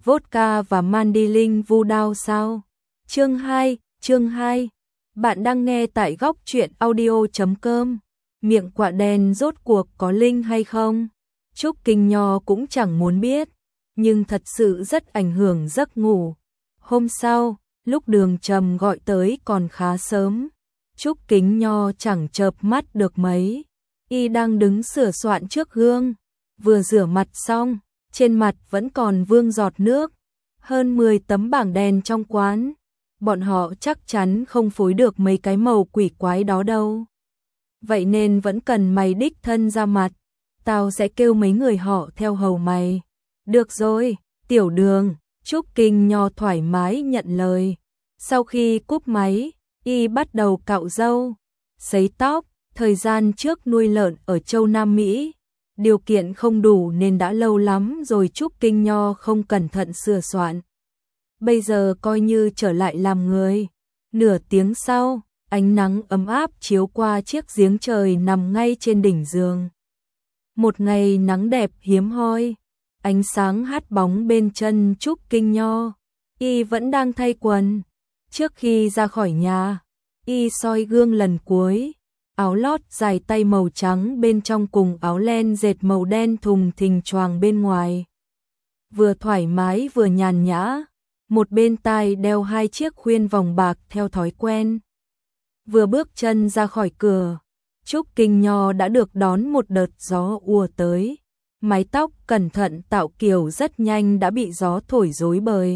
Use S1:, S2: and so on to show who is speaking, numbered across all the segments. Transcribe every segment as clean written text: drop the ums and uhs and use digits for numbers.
S1: vodka và mandolin vu đao sao? Chương 2. Bạn đang nghe tại góc truyện audio.com. Miệng quạ đen rốt cuộc có linh hay không? Trúc Kinh Nho cũng chẳng muốn biết, nhưng thật sự rất ảnh hưởng giấc ngủ. Hôm sau, lúc Đường Trầm gọi tới còn khá sớm, Trúc Kinh Nho chẳng chợp mắt được mấy. Y đang đứng sửa soạn trước gương, vừa rửa mặt xong, trên mặt vẫn còn vương giọt nước. Hơn 10 tấm bảng đèn trong quán, bọn họ chắc chắn không phối được mấy cái màu quỷ quái đó đâu. Vậy nên vẫn cần mày đích thân ra mặt, tao sẽ kêu mấy người họ theo hầu mày. Được rồi, Tiểu Đường, Trúc Kinh Nho thoải mái nhận lời. Sau khi cúp máy, y bắt đầu cạo râu, sấy tóc. Thời gian trước nuôi lợn ở châu Nam Mỹ, điều kiện không đủ nên đã lâu lắm rồi Trúc Kinh Nho không cẩn thận sửa soạn. Bây giờ coi như trở lại làm người. Nửa tiếng sau, ánh nắng ấm áp chiếu qua chiếc giếng trời nằm ngay trên đỉnh giường. Một ngày nắng đẹp hiếm hoi, ánh sáng hát bóng bên chân Trúc Kinh Nho. Y vẫn đang thay quần. Trước khi ra khỏi nhà, y soi gương lần cuối. Áo lót dài tay màu trắng bên trong cùng áo len dệt màu đen thùng thình choàng bên ngoài. Vừa thoải mái vừa nhàn nhã, một bên tai đeo 2 chiếc khuyên vòng bạc theo thói quen. Vừa bước chân ra khỏi cửa, Trúc Kinh Nho đã được đón một đợt gió ùa tới. Mái tóc cẩn thận tạo kiểu rất nhanh đã bị gió thổi rối bời.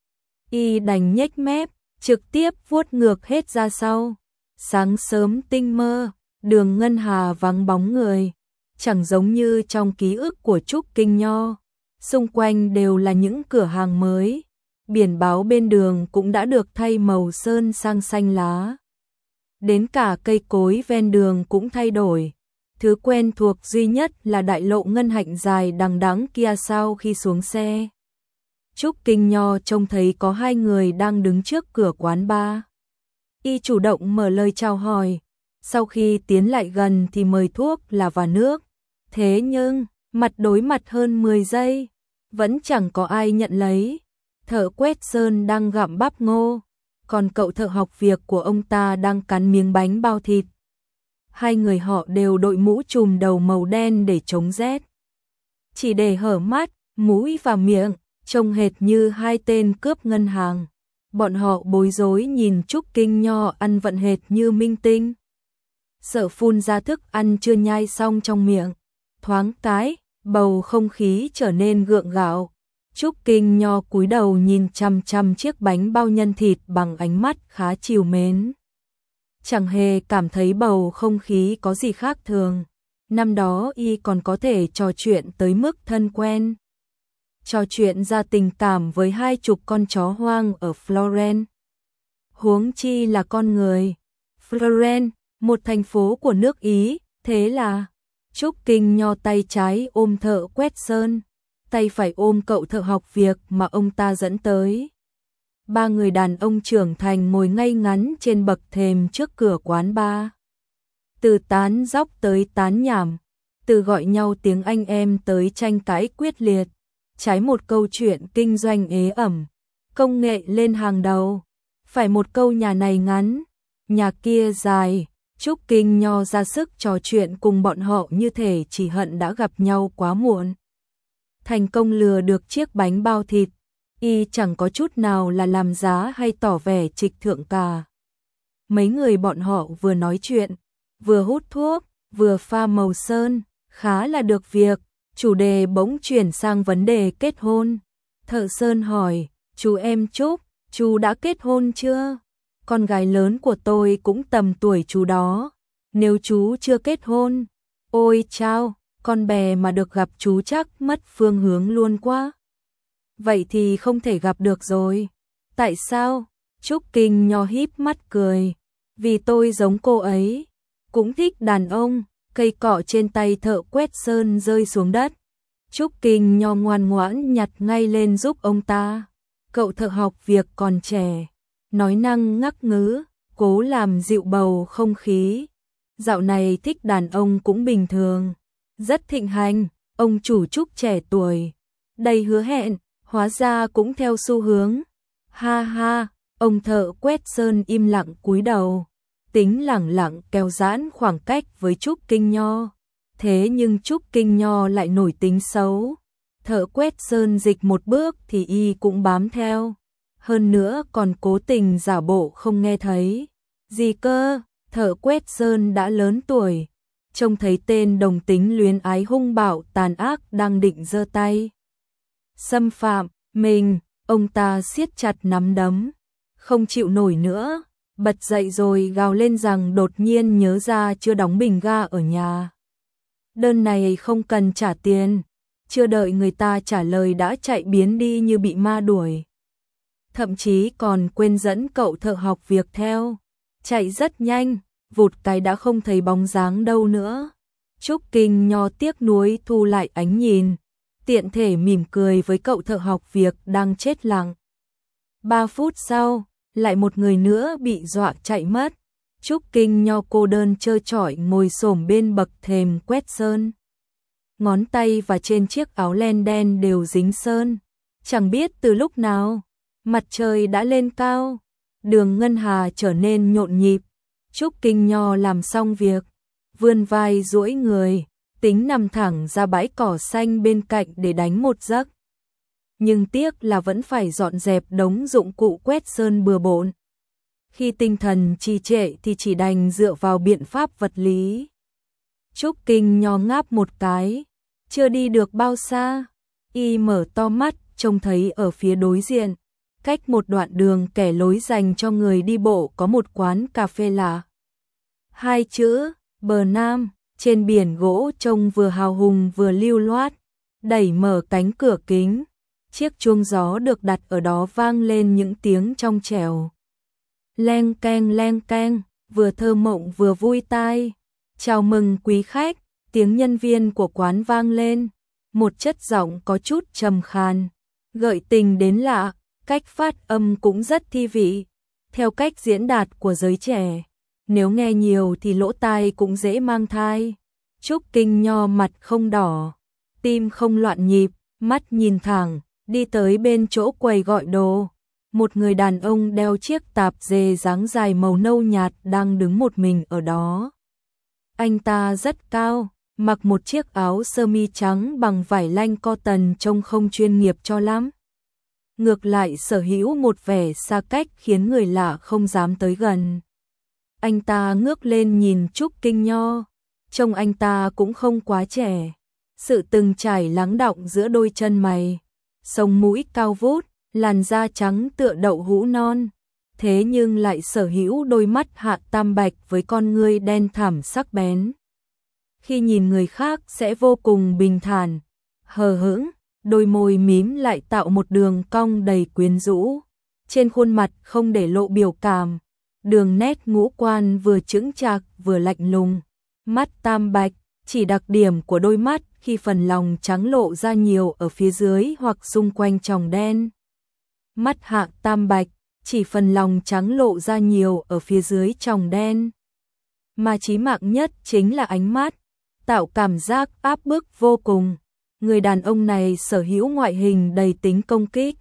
S1: Y đành nhếch mép, trực tiếp vuốt ngược hết ra sau. Sáng sớm tinh mơ, đường Ngân Hà vắng bóng người, chẳng giống như trong ký ức của Trúc Kinh Nho. Xung quanh đều là những cửa hàng mới, biển báo bên đường cũng đã được thay màu sơn sang xanh lá. Đến cả cây cối ven đường cũng thay đổi. Thứ quen thuộc duy nhất là đại lộ ngân hạnh dài đằng đẵng kia sau khi xuống xe. Trúc Kinh Nho trông thấy có 2 người đang đứng trước cửa quán bar. Y chủ động mở lời chào hỏi, sau khi tiến lại gần thì mời thuốc là và nước. Thế nhưng, mặt đối mặt hơn 10 giây, vẫn chẳng có ai nhận lấy. Thợ quét sơn đang gặm bắp ngô, còn cậu thợ học việc của ông ta đang cắn miếng bánh bao thịt. 2 người họ đều đội mũ trùm đầu màu đen để chống rét. Chỉ để hở mắt, mũi và miệng, trông hệt như 2 tên cướp ngân hàng. Bọn họ bối rối nhìn Trúc Kinh Nho ăn vận hệt như minh tinh. Sợ phun ra thức ăn chưa nhai xong trong miệng. Thoáng cái, bầu không khí trở nên gượng gạo. Trúc Kinh Nho cúi đầu nhìn chằm chằm chiếc bánh bao nhân thịt bằng ánh mắt khá trìu mến. Chẳng hề cảm thấy bầu không khí có gì khác thường. Năm đó y còn có thể trò chuyện tới mức thân quen. Trò chuyện ra tình cảm với 20 con chó hoang ở Florence. Huống chi là con người. Florence, một thành phố của nước Ý, thế là Trúc Kinh Nho tay trái ôm thợ quét sơn, tay phải ôm cậu thợ học việc mà ông ta dẫn tới. 3 người đàn ông trưởng thành ngồi ngay ngắn trên bậc thềm trước cửa quán bar. Từ tán dóc tới tán nhảm, từ gọi nhau tiếng anh em tới tranh cãi quyết liệt. Trái một câu chuyện kinh doanh ế ẩm, công nghệ lên hàng đầu. Phải một câu nhà này ngắn, nhà kia dài. Trúc Kinh Nho ra sức trò chuyện cùng bọn họ như thể chỉ hận đã gặp nhau quá muộn. Thành công lừa được chiếc bánh bao thịt, y chẳng có chút nào là làm giá hay tỏ vẻ trịch thượng cả. Mấy người bọn họ vừa nói chuyện, vừa hút thuốc, vừa pha màu sơn, khá là được việc. Chủ đề bỗng chuyển sang vấn đề kết hôn. Thợ sơn hỏi, chú em Trúc, chú đã kết hôn chưa? Con gái lớn của tôi cũng tầm tuổi chú đó. Nếu chú chưa kết hôn, ôi chao, con bè mà được gặp chú chắc mất phương hướng luôn quá. Vậy thì không thể gặp được rồi. Tại sao? Trúc Kinh Nho híp mắt cười. Vì tôi giống cô ấy, cũng thích đàn ông. Cây cọ trên tay thợ quét sơn rơi xuống đất. Trúc Kinh Nho ngoan ngoãn nhặt ngay lên giúp ông ta. Cậu thợ học việc còn trẻ, nói năng ngắc ngứ, cố làm dịu bầu không khí. Dạo này thích đàn ông cũng bình thường, rất thịnh hành. Ông chủ Trúc trẻ tuổi, đầy hứa hẹn, Hóa ra cũng theo xu hướng. Ha ha, ông thợ quét sơn im lặng cúi đầu, tính lẳng lặng kéo giãn khoảng cách với Trúc Kinh Nho. Thế nhưng Trúc Kinh Nho lại nổi tính xấu. Thợ quét sơn dịch một bước thì y cũng bám theo. Hơn nữa còn cố tình giả bộ không nghe thấy. Gì cơ, thợ quét sơn đã lớn tuổi. Trông thấy tên đồng tính luyến ái hung bạo tàn ác đang định giơ tay xâm phạm mình, ông ta siết chặt nắm đấm, không chịu nổi nữa, bật dậy rồi gào lên rằng đột nhiên nhớ ra chưa đóng bình ga ở nhà. Đơn này không cần trả tiền, chưa đợi người ta trả lời đã chạy biến đi như bị ma đuổi. Thậm chí còn quên dẫn cậu thợ học việc theo, chạy rất nhanh, vụt cái đã không thấy bóng dáng đâu nữa. Trúc Kinh Nho tiếc nuối thu lại ánh nhìn, tiện thể mỉm cười với cậu thợ học việc đang chết lặng. 3 phút sau, lại một người nữa bị dọa chạy mất. Trúc Kinh Nho cô đơn trơ trọi ngồi xổm bên bậc thềm quét sơn. Ngón tay và trên chiếc áo len đen đều dính sơn. Chẳng biết từ lúc nào, mặt trời đã lên cao, đường ngân hà trở nên nhộn nhịp. Trúc Kinh Nho làm xong việc, vươn vai duỗi người, tính nằm thẳng ra bãi cỏ xanh bên cạnh để đánh một giấc. Nhưng tiếc là vẫn phải dọn dẹp đống dụng cụ quét sơn bừa bộn. Khi tinh thần trì trệ thì chỉ đành dựa vào biện pháp vật lý. Trúc Kinh Nho ngáp một cái, chưa đi được bao xa, y mở to mắt trông thấy ở phía đối diện, cách một đoạn đường kẻ lối dành cho người đi bộ có một quán cà phê lạ. 2 chữ, bờ Nam, trên biển gỗ trông vừa hào hùng vừa lưu loát, đẩy mở cánh cửa kính, chiếc chuông gió được đặt ở đó vang lên những tiếng trong trẻo. Leng keng, vừa thơ mộng vừa vui tai. Chào mừng quý khách, tiếng nhân viên của quán vang lên, một chất giọng có chút trầm khàn, gợi tình đến lạ, cách phát âm cũng rất thi vị, theo cách diễn đạt của giới trẻ. Nếu nghe nhiều thì lỗ tai cũng dễ mang thai. Trúc Kinh Nho mặt không đỏ, tim không loạn nhịp, mắt nhìn thẳng, đi tới bên chỗ quầy gọi đồ. Một người đàn ông đeo chiếc tạp dề dáng dài màu nâu nhạt đang đứng một mình ở đó. Anh ta rất cao, mặc một chiếc áo sơ mi trắng bằng vải lanh cotton trông không chuyên nghiệp cho lắm. Ngược lại sở hữu một vẻ xa cách khiến người lạ không dám tới gần. Anh ta ngước lên nhìn Trúc Kinh Nho, trông anh ta cũng không quá trẻ. Sự từng trải lắng đọng giữa đôi chân mày, sống mũi cao vút, làn da trắng tựa đậu hũ non, thế nhưng lại sở hữu đôi mắt hạ tam bạch với con ngươi đen thẳm sắc bén. Khi nhìn người khác sẽ vô cùng bình thản, hờ hững, đôi môi mím lại tạo một đường cong đầy quyến rũ. Trên khuôn mặt không để lộ biểu cảm, đường nét ngũ quan vừa chững chạc vừa lạnh lùng. Mắt tam bạch, chỉ đặc điểm của đôi mắt khi phần lòng trắng lộ ra nhiều ở phía dưới hoặc xung quanh tròng đen. Mắt hạ tam bạch, chỉ phần lòng trắng lộ ra nhiều ở phía dưới tròng đen. Mà chí mạng nhất chính là ánh mắt, tạo cảm giác áp bức vô cùng. Người đàn ông này sở hữu ngoại hình đầy tính công kích,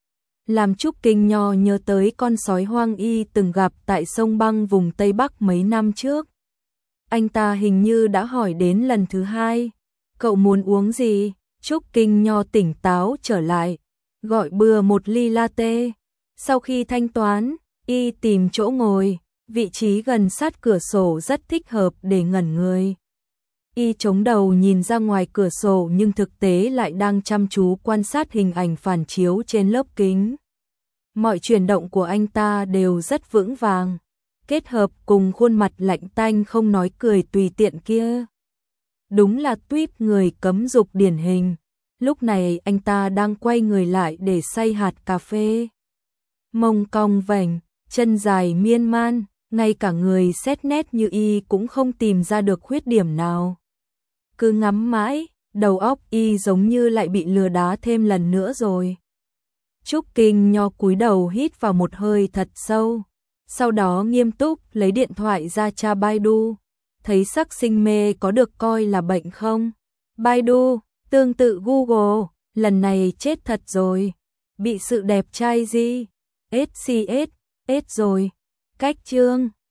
S1: làm Trúc Kinh Nho nhớ tới con sói hoang y từng gặp tại sông băng vùng Tây Bắc mấy năm trước. Anh ta hình như đã hỏi đến lần thứ 2, cậu muốn uống gì? Trúc Kinh Nho tỉnh táo trở lại, gọi bừa một ly latte. Sau khi thanh toán, y tìm chỗ ngồi, vị trí gần sát cửa sổ rất thích hợp để ngẩn người. Y chống đầu nhìn ra ngoài cửa sổ nhưng thực tế lại đang chăm chú quan sát hình ảnh phản chiếu trên lớp kính. Mọi chuyển động của anh ta đều rất vững vàng, kết hợp cùng khuôn mặt lạnh tanh không nói cười tùy tiện kia. Đúng là tuýp người cấm dục điển hình. Lúc này anh ta đang quay người lại để xay hạt cà phê. Mông cong vành, chân dài miên man, ngay cả người xét nét như y cũng không tìm ra được khuyết điểm nào. Cứ ngắm mãi, đầu óc y giống như lại bị lừa đá thêm lần nữa rồi. Trúc Kinh Nho cúi đầu hít vào một hơi thật sâu, sau đó nghiêm túc lấy điện thoại ra tra Baidu, thấy sắc sinh mê có được coi là bệnh không? Baidu, tương tự Google, lần này chết thật rồi. bị sự đẹp trai gì? SCS, rồi. Cách chương